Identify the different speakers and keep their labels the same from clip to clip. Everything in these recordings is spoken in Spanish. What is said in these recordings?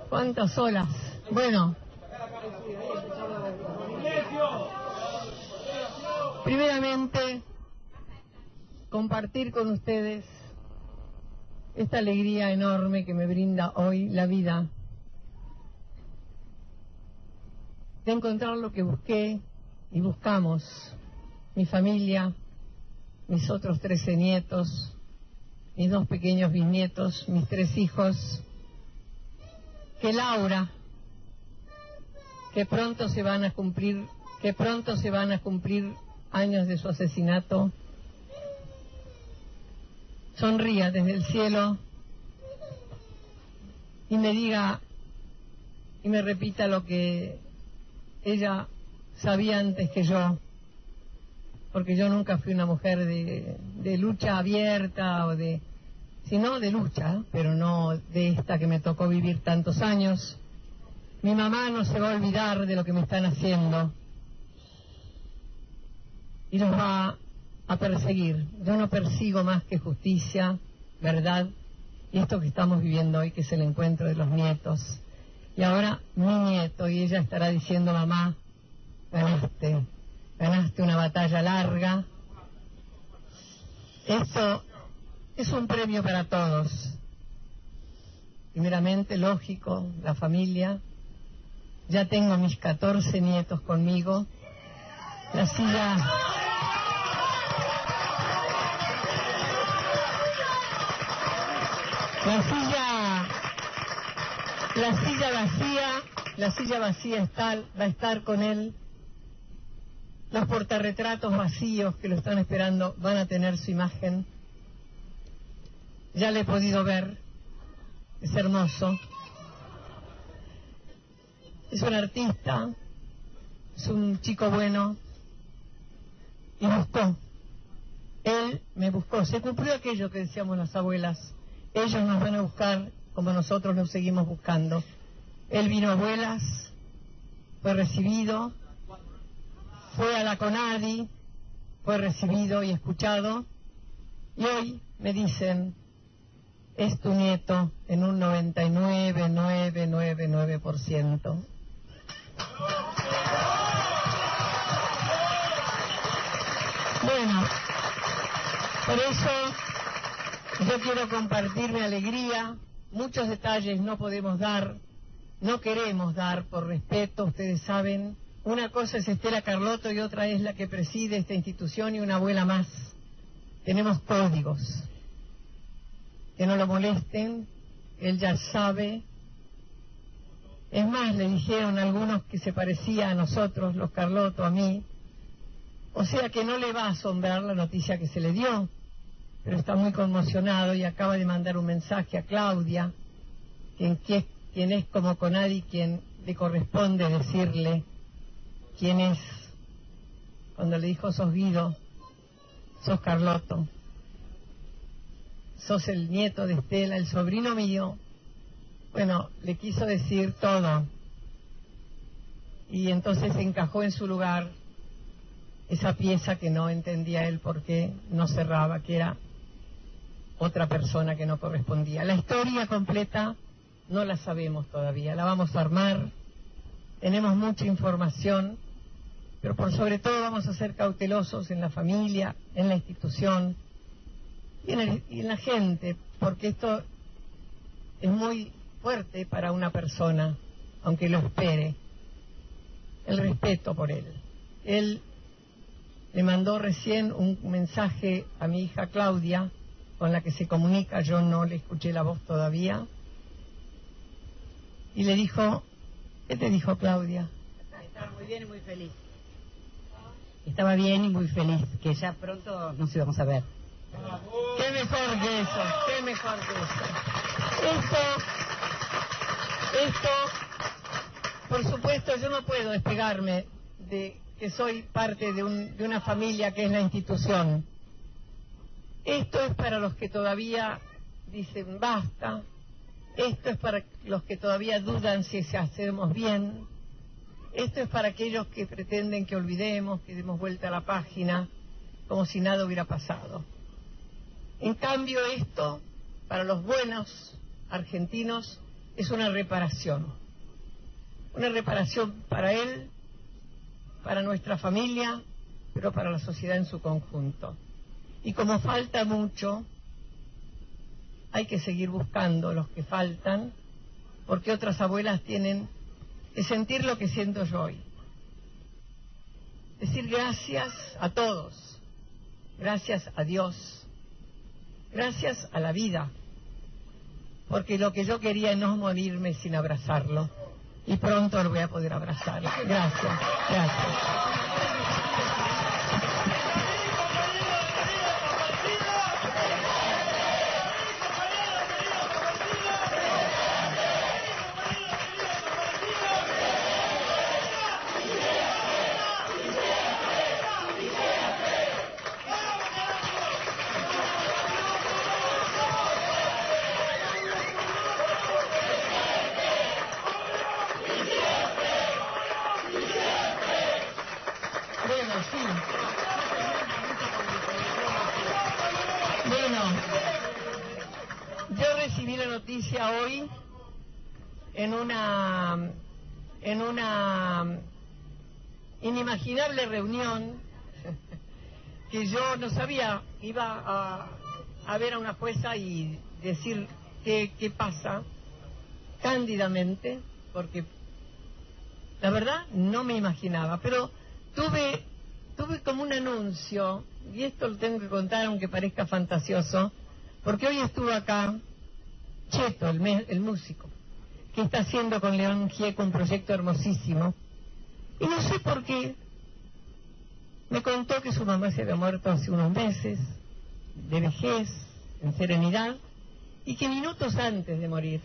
Speaker 1: ¿Cuántas olas? Bueno, primeramente, compartir con ustedes esta alegría enorme que me brinda hoy la vida, de encontrar lo que busqué y buscamos, mi familia, mis otros 13 nietos, mis 2 pequeños bisnietos, mis 3 hijos, que Laura, que pronto se van a cumplir años de su asesinato, sonría desde el cielo y me diga y me repita lo que ella sabía antes que yo, porque yo nunca fui una mujer de lucha abierta sino de lucha, pero no de esta que me tocó vivir tantos años. Mi mamá no se va a olvidar de lo que me están haciendo y los va a perseguir. Yo no persigo más que justicia, verdad, y esto que estamos viviendo hoy, que es el encuentro de los nietos. Y ahora mi nieto, y ella estará diciendo: mamá, ganaste una batalla larga. Esto es un premio para todos. Primeramente, lógico, la familia. Ya tengo mis 14 nietos conmigo. La silla vacía va a estar con él. Los portarretratos vacíos que lo están esperando van a tener su imagen. Ya le he podido ver, es hermoso. Es un artista, es un chico bueno, y buscó. Él me buscó. Se cumplió aquello que decíamos las abuelas: ellos nos van a buscar como nosotros los seguimos buscando. Él vino a vuelas, fue recibido, fue a la CONADI, fue recibido y escuchado, y hoy me dicen: es tu nieto en un 99,999%. Bueno, por eso yo quiero compartir mi alegría. Muchos detalles no podemos dar, no queremos dar por respeto, ustedes saben. Una cosa es Estela Carlotto y otra es la que preside esta institución y una abuela más. Tenemos códigos. Que no lo molesten, él ya sabe. Es más, le dijeron algunos que se parecía a nosotros, los Carlotto, a mí. O sea que no le va a asombrar la noticia que se le dio, pero está muy conmocionado y acaba de mandar un mensaje a Claudia, quien es como CONADI, quien le corresponde decirle quién es. Cuando le dijo: sos Guido, sos Carlotto, sos el nieto de Estela, el sobrino mío. Bueno, le quiso decir todo. Y entonces encajó en su lugar esa pieza que no entendía él por qué no cerraba, que era otra persona que no correspondía. La historia completa no la sabemos todavía, la vamos a armar. Tenemos mucha información, pero por sobre todo vamos a ser cautelosos en la familia, en la institución y en la gente, porque esto es muy fuerte para una persona, aunque lo espere. El respeto por él. Él le mandó recién un mensaje a mi hija Claudia, con la que se comunica, yo no le escuché la voz todavía, y le dijo: ¿qué te dijo Claudia?
Speaker 2: Estaba muy bien y muy feliz. Estaba bien y muy feliz, que ya pronto nos íbamos a ver.
Speaker 1: Qué mejor que eso, qué mejor que eso. Esto, por supuesto, yo no puedo despegarme de que soy parte de una familia que es la institución. Esto es para los que todavía dicen basta. Esto es para los que todavía dudan si hacemos bien. Esto es para aquellos que pretenden que olvidemos, que demos vuelta a la página, como si nada hubiera pasado. En cambio, esto, para los buenos argentinos, es una reparación para él, para nuestra familia, pero para la sociedad en su conjunto. Y como falta mucho, hay que seguir buscando los que faltan, porque otras abuelas tienen que sentir lo que siento yo hoy. Decir gracias a todos, gracias a Dios, gracias a la vida, porque lo que yo quería es no morirme sin abrazarlo, y pronto lo voy a poder abrazar. Gracias, gracias. Yo recibí la noticia hoy en una inimaginable reunión que yo no sabía. Iba a ver a una jueza y decir qué pasa cándidamente, porque la verdad no me imaginaba, pero tuve como un anuncio, y esto lo tengo que contar aunque parezca fantasioso, porque hoy estuvo acá Cheto, el músico, que está haciendo con León Gieco un proyecto hermosísimo, y no sé por qué me contó que su mamá se había muerto hace unos meses, de vejez, en serenidad, y que minutos antes de morir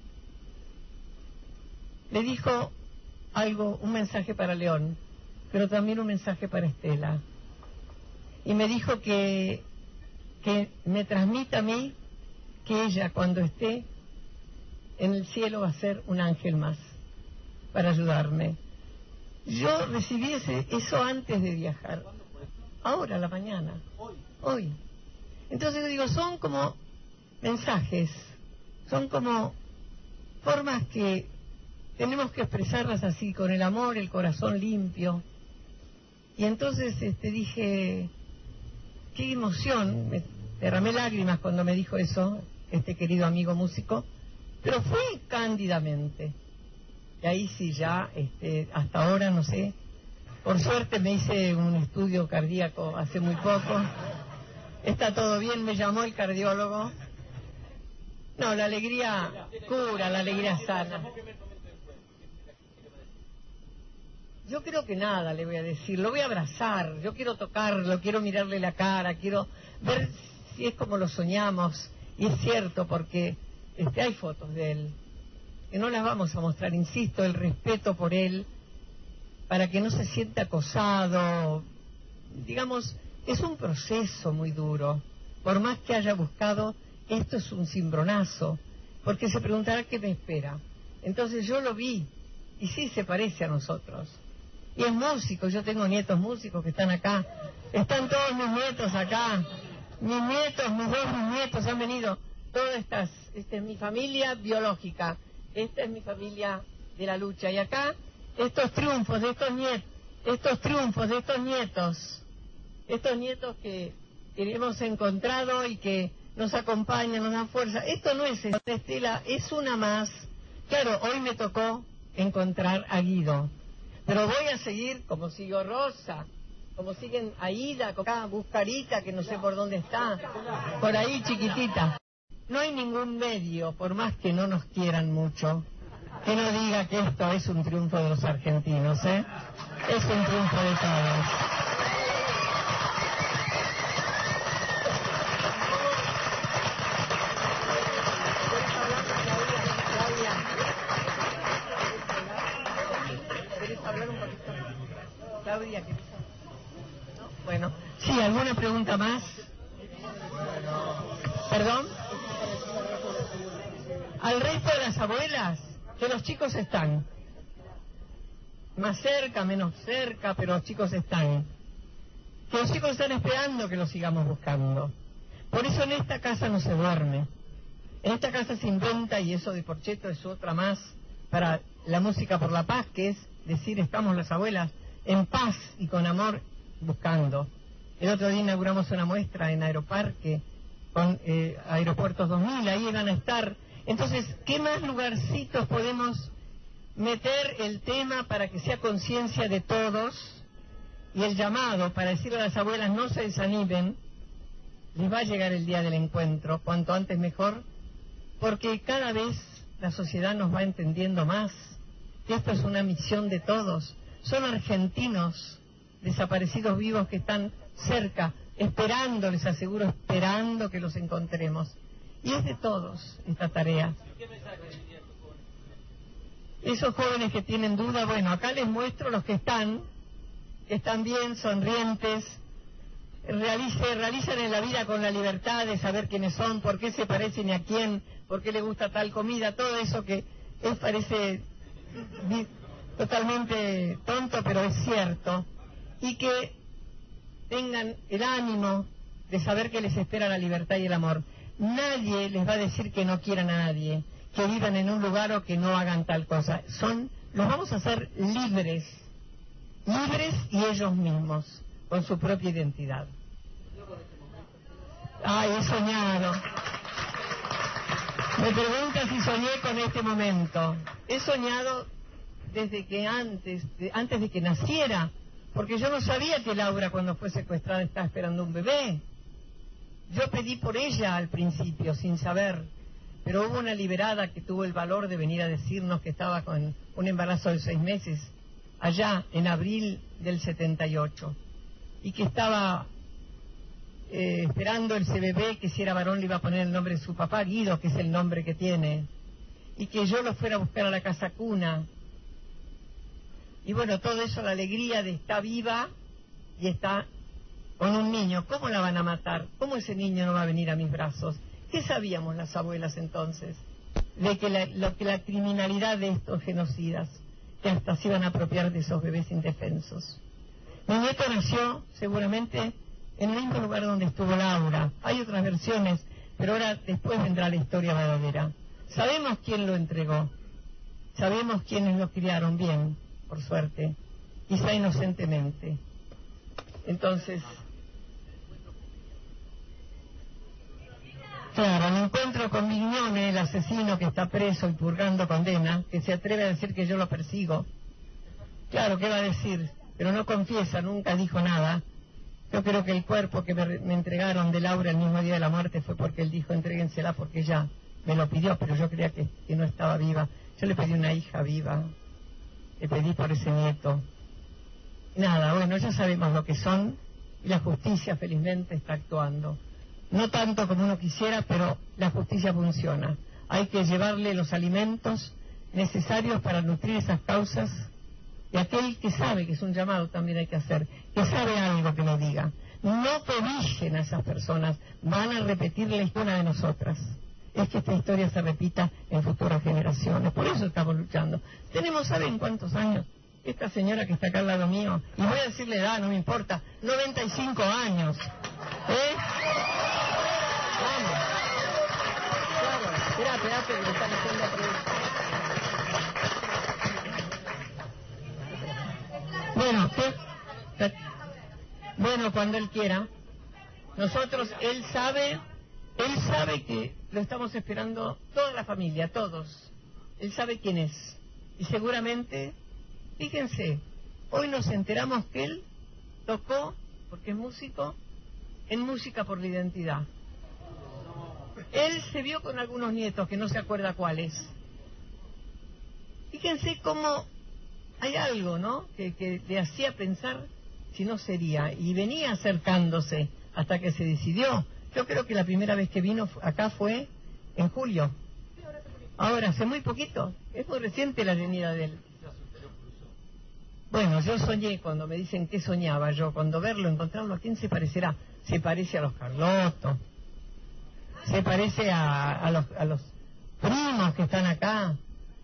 Speaker 1: le dijo algo, un mensaje para León, pero también un mensaje para Estela, y me dijo que me transmita a mí que ella, cuando esté en el cielo, va a ser un ángel más para ayudarme. Yo recibí eso antes de viajar. Ahora, a la mañana. Hoy. Entonces yo digo, son como mensajes, son como formas que tenemos que expresarlas así, con el amor, el corazón limpio. Y entonces dije, qué emoción, me derramé lágrimas cuando me dijo eso, este querido amigo músico, pero fue cándidamente. Y ahí sí ya, hasta ahora, no sé, por suerte me hice un estudio cardíaco hace muy poco, está todo bien, me llamó el cardiólogo. No, la alegría cura, la alegría sana. Yo creo que nada le voy a decir, lo voy a abrazar, yo quiero tocarlo, quiero mirarle la cara, quiero ver si es como lo soñamos, y es cierto, porque hay fotos de él, que no las vamos a mostrar, insisto, el respeto por él, para que no se sienta acosado, digamos, es un proceso muy duro, por más que haya buscado, esto es un cimbronazo, porque se preguntará qué me espera. Entonces yo lo vi, y sí se parece a nosotros. Y es músico, yo tengo nietos músicos que están acá, están todos mis nietos acá, mis nietos, mis dos nietos han venido, todas estas, esta es mi familia biológica, esta es mi familia de la lucha, y acá estos triunfos de estos nietos, estos nietos que hemos encontrado y que nos acompañan, nos dan fuerza. Esto no es Estela, es una más. Claro, hoy me tocó encontrar a Guido, pero voy a seguir como siguió Rosa, como siguen Aida, acá Buscarita, que no sé por dónde está, por ahí chiquitita. No hay ningún medio, por más que no nos quieran mucho, que no diga que esto es un triunfo de los argentinos, ¿eh? Es un triunfo de todos. Claudia, ¿qué? Bueno, sí, ¿alguna pregunta más? ¿Perdón? Al resto de las abuelas, que los chicos están. Más cerca, menos cerca, pero los chicos están. Que los chicos están esperando que los sigamos buscando. Por eso en esta casa no se duerme. En esta casa se inventa, y eso de Porchetto es otra más, para la música por la paz, que es decir, estamos las abuelas en paz y con amor buscando. El otro día inauguramos una muestra en Aeroparque, con Aeropuertos 2000, ahí van a estar. Entonces, ¿qué más lugarcitos podemos meter el tema para que sea conciencia de todos? Y el llamado para decirle a las abuelas, no se desanimen, les va a llegar el día del encuentro, cuanto antes mejor, porque cada vez la sociedad nos va entendiendo más que esto es una misión de todos. Son argentinos desaparecidos vivos que están cerca, esperando, les aseguro, esperando que los encontremos. Y es de todos esta tarea. Esos jóvenes que tienen duda, bueno, acá les muestro los que están bien, sonrientes, realizan en la vida con la libertad de saber quiénes son, por qué se parecen y a quién, por qué les gusta tal comida, todo eso que parece totalmente tonto, pero es cierto. Y que tengan el ánimo de saber que les espera la libertad y el amor. Nadie les va a decir que no quieran a nadie, que vivan en un lugar o que no hagan tal cosa. Los vamos a hacer libres y ellos mismos, con su propia identidad. Ay, he soñado. Me pregunta si soñé con este momento. He soñado desde que antes de que naciera, porque yo no sabía que Laura, cuando fue secuestrada, estaba esperando un bebé. Yo pedí por ella al principio, sin saber, pero hubo una liberada que tuvo el valor de venir a decirnos que estaba con un embarazo de 6 meses, allá en abril del 78, y que estaba esperando ese bebé, que si era varón le iba a poner el nombre de su papá, Guido, que es el nombre que tiene, y que yo lo fuera a buscar a la casa cuna. Y bueno, todo eso, la alegría de estar viva y está con un niño. ¿Cómo la van a matar? ¿Cómo ese niño no va a venir a mis brazos? ¿Qué sabíamos las abuelas entonces? De que la criminalidad de estos genocidas, que hasta se iban a apropiar de esos bebés indefensos. Mi nieto nació seguramente en el mismo lugar donde estuvo Laura. Hay otras versiones, pero ahora después vendrá la historia verdadera. Sabemos quién lo entregó, sabemos quiénes lo criaron bien, por suerte, quizá inocentemente. Entonces, claro, el encuentro con Mignone, el asesino que está preso y purgando condena, que se atreve a decir que yo lo persigo. Claro, ¿qué va a decir? Pero no confiesa, nunca dijo nada. Yo creo que el cuerpo que me entregaron de Laura el mismo día de la muerte fue porque él dijo, entréguensela, porque ella me lo pidió, pero yo creía que no estaba viva. Yo le pedí una hija viva, le pedí por ese nieto. Nada, bueno, ya sabemos lo que son, y la justicia felizmente está actuando. No tanto como uno quisiera, pero la justicia funciona. Hay que llevarle los alimentos necesarios para nutrir esas causas, y aquel que sabe, que es un llamado también hay que hacer, que sabe algo que lo diga. No cobijen a esas personas, van a repetir la historia de nosotras. Es que esta historia se repita en futuras generaciones, por eso estamos luchando. Tenemos, ¿saben cuántos años? Esta señora que está acá al lado mío, y voy a decirle edad, no me importa, 95 años. Vamos. Claro, espérate, que le están haciendo la pregunta. Bueno, cuando él quiera. Nosotros, él sabe que lo estamos esperando toda la familia, todos. Él sabe quién es. Y seguramente, fíjense, hoy nos enteramos que él tocó, porque es músico, en Música por la Identidad. Él se vio con algunos nietos, que no se acuerda cuáles. Fíjense cómo hay algo, ¿no?, que le hacía pensar si no sería, y venía acercándose hasta que se decidió. Yo creo que la primera vez que vino acá fue en julio. Ahora, hace muy poquito, es muy reciente la venida de él. Bueno, yo soñé, cuando me dicen qué soñaba yo, cuando verlo, encontrarlo, ¿a quién se parecerá? Se parece a los Carlotto, se parece a los primos que están acá,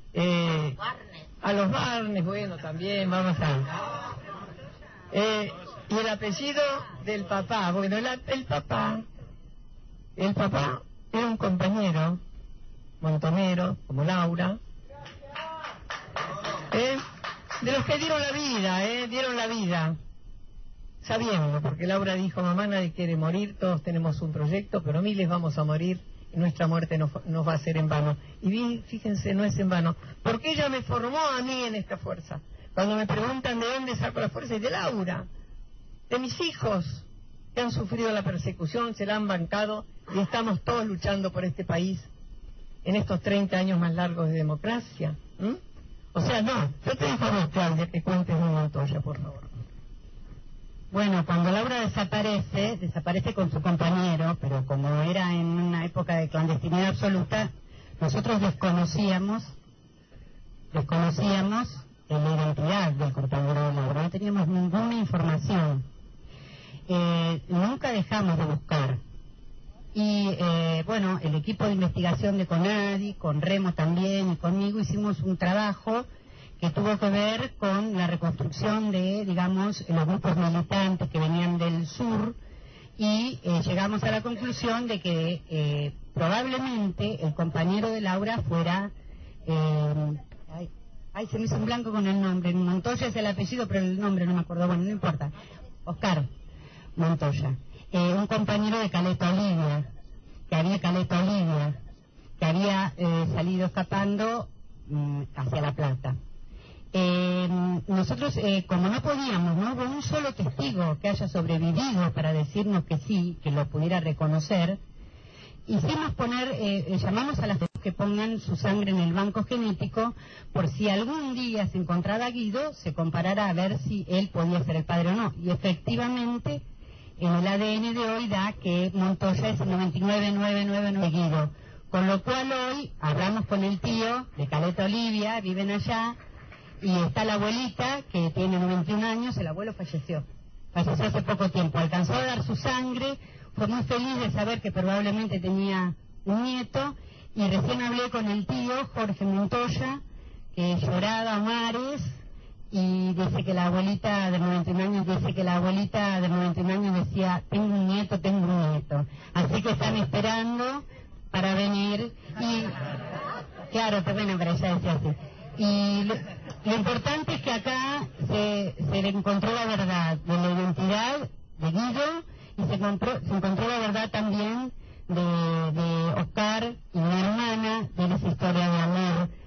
Speaker 1: a los Barnes, bueno, también, vamos a... y el apellido del papá, bueno, el papá era un compañero montoneros, como Laura, de los que dieron la vida, sabiendo, porque Laura dijo, mamá, nadie quiere morir, todos tenemos un proyecto, pero miles vamos a morir, y nuestra muerte no va a ser en vano. Y fíjense, no es en vano, porque ella me formó a mí en esta fuerza. Cuando me preguntan de dónde saco la fuerza, es de Laura, de mis hijos, que han sufrido la persecución, se la han bancado, y estamos todos luchando por este país en estos 30 años más largos de democracia. O sea, no, yo te dejo a vos, Claudia, que cuentes de Montoya, por favor.
Speaker 2: Bueno, cuando Laura desaparece con su compañero, pero como era en una época de clandestinidad absoluta, nosotros desconocíamos la identidad del compañero de Laura, no teníamos ninguna información. Nunca dejamos de buscar. Y bueno, el equipo de investigación de CONADI, con Remo también y conmigo, hicimos un trabajo que tuvo que ver con la reconstrucción de, digamos, los grupos militantes que venían del sur, y llegamos a la conclusión de que probablemente el compañero de Laura fuera... se me hizo un blanco con el nombre. Montoya es el apellido, pero el nombre no me acuerdo. Bueno, no importa. Oscar Montoya. Un compañero de Caleta Olivia, que había salido escapando hacia La Plata. Nosotros, como no podíamos, no hubo un solo testigo que haya sobrevivido para decirnos que sí, que lo pudiera reconocer, hicimos llamamos a las que pongan su sangre en el banco genético, por si algún día se encontrara Guido, se comparara a ver si él podía ser el padre o no. Y efectivamente, en el ADN de hoy da que Montoya es el 99,999 de Guido. Con lo cual hoy hablamos con el tío de Caleta Olivia, viven allá, y está la abuelita, que tiene 91 años, el abuelo falleció hace poco tiempo, alcanzó a dar su sangre, fue muy feliz de saber que probablemente tenía un nieto, y recién hablé con el tío Jorge Montoya, que lloraba a mares, y dice que la abuelita de 91 años decía, tengo un nieto, así que están esperando para venir, y claro, pero bueno, pero ella decía así. Y lo importante es que acá se le encontró la verdad de la identidad de Guido, y se encontró la verdad también de Oscar y mi hermana, de esa historia de amor